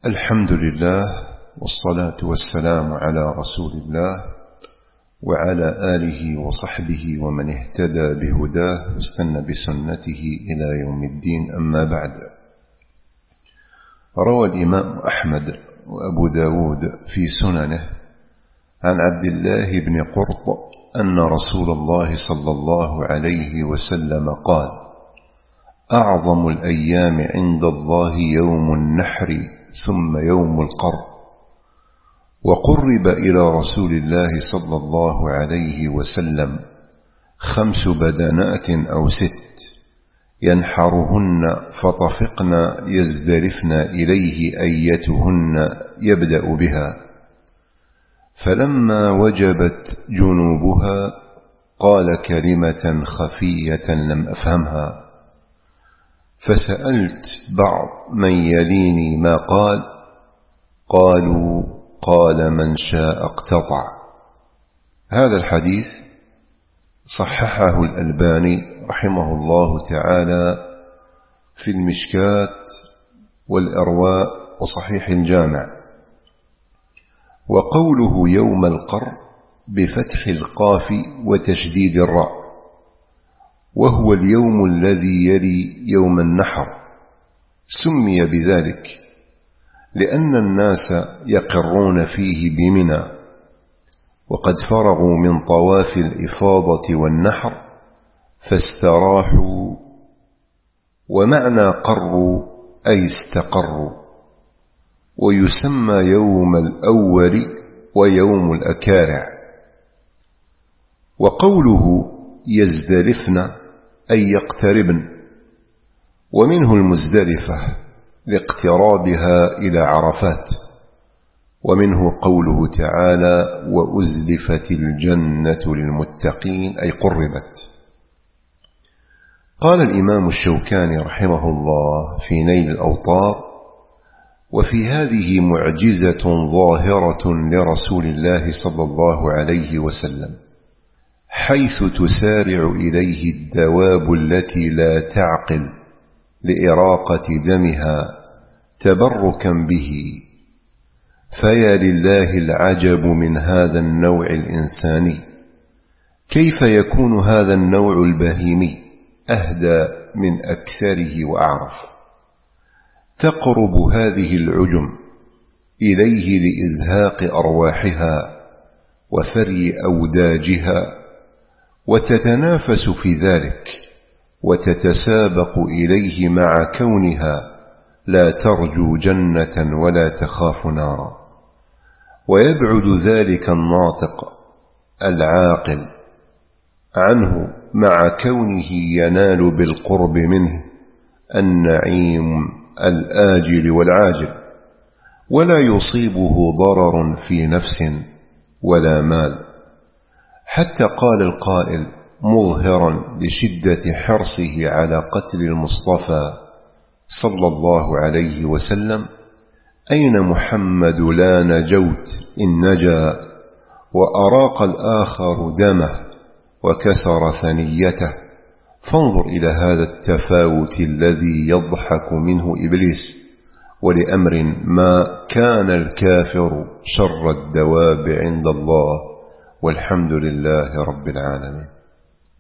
الحمد لله والصلاة والسلام على رسول الله وعلى آله وصحبه ومن اهتدى بهداه واستنى بسنته إلى يوم الدين. أما بعد، روى الإمام أحمد وأبو داود في سننه عن عبد الله بن قرط أن رسول الله صلى الله عليه وسلم قال: أعظم الأيام عند الله يوم النحر ثم يوم القر. وقرب إلى رسول الله صلى الله عليه وسلم 5 بدنات أو 6 ينحرهن فطفقن يزدرفن إليه أيتهن يبدأ بها، فلما وجبت جنوبها قال كلمة خفية لم أفهمها، فسألت بعض من يليني ما قال، قالوا: قال: من شاء اقتطع. هذا الحديث صححه الألباني رحمه الله تعالى في المشكات والأرواء وصحيح الجامع. وقوله يوم القر بفتح القاف وتشديد الراء، وهو اليوم الذي يلي يوم النحر، سمي بذلك لأن الناس يقرون فيه بمنى وقد فرغوا من طواف الإفاضة والنحر فاستراحوا. ومعنى قروا أي استقروا، ويسمى يوم الأول ويوم الأكارع. وقوله يزدلفن أي يقتربن، ومنه المزدلفة لاقترابها إلى عرفات، ومنه قوله تعالى: وأزلفت الجنة للمتقين أي قربت. قال الإمام الشوكاني رحمه الله في نيل الأوطار: وفي هذه معجزة ظاهرة لرسول الله صلى الله عليه وسلم، حيث تسارع إليه الدواب التي لا تعقل لإراقة دمها تبركا به. فيا لله العجب من هذا النوع الإنساني، كيف يكون هذا النوع البهيمي أهدى من أكثره وأعرف؟ تقرب هذه العجم إليه لإزهاق أرواحها وفري أوداجها، وتتنافس في ذلك وتتسابق إليه مع كونها لا ترجو جنة ولا تخاف نارا. ويبعد ذلك الناطق العاقل عنه مع كونه ينال بالقرب منه النعيم الآجل والعاجل، ولا يصيبه ضرر في نفس ولا مال. حتى قال القائل مظهرا لشدة حرصه على قتل المصطفى صلى الله عليه وسلم: أين محمد لا نجوت إن نجا؟ وأراق الآخر دمه وكسر ثنيته. فانظر إلى هذا التفاوت الذي يضحك منه إبليس، ولأمر ما كان الكافر شر الدواب عند الله، والحمد لله رب العالمين.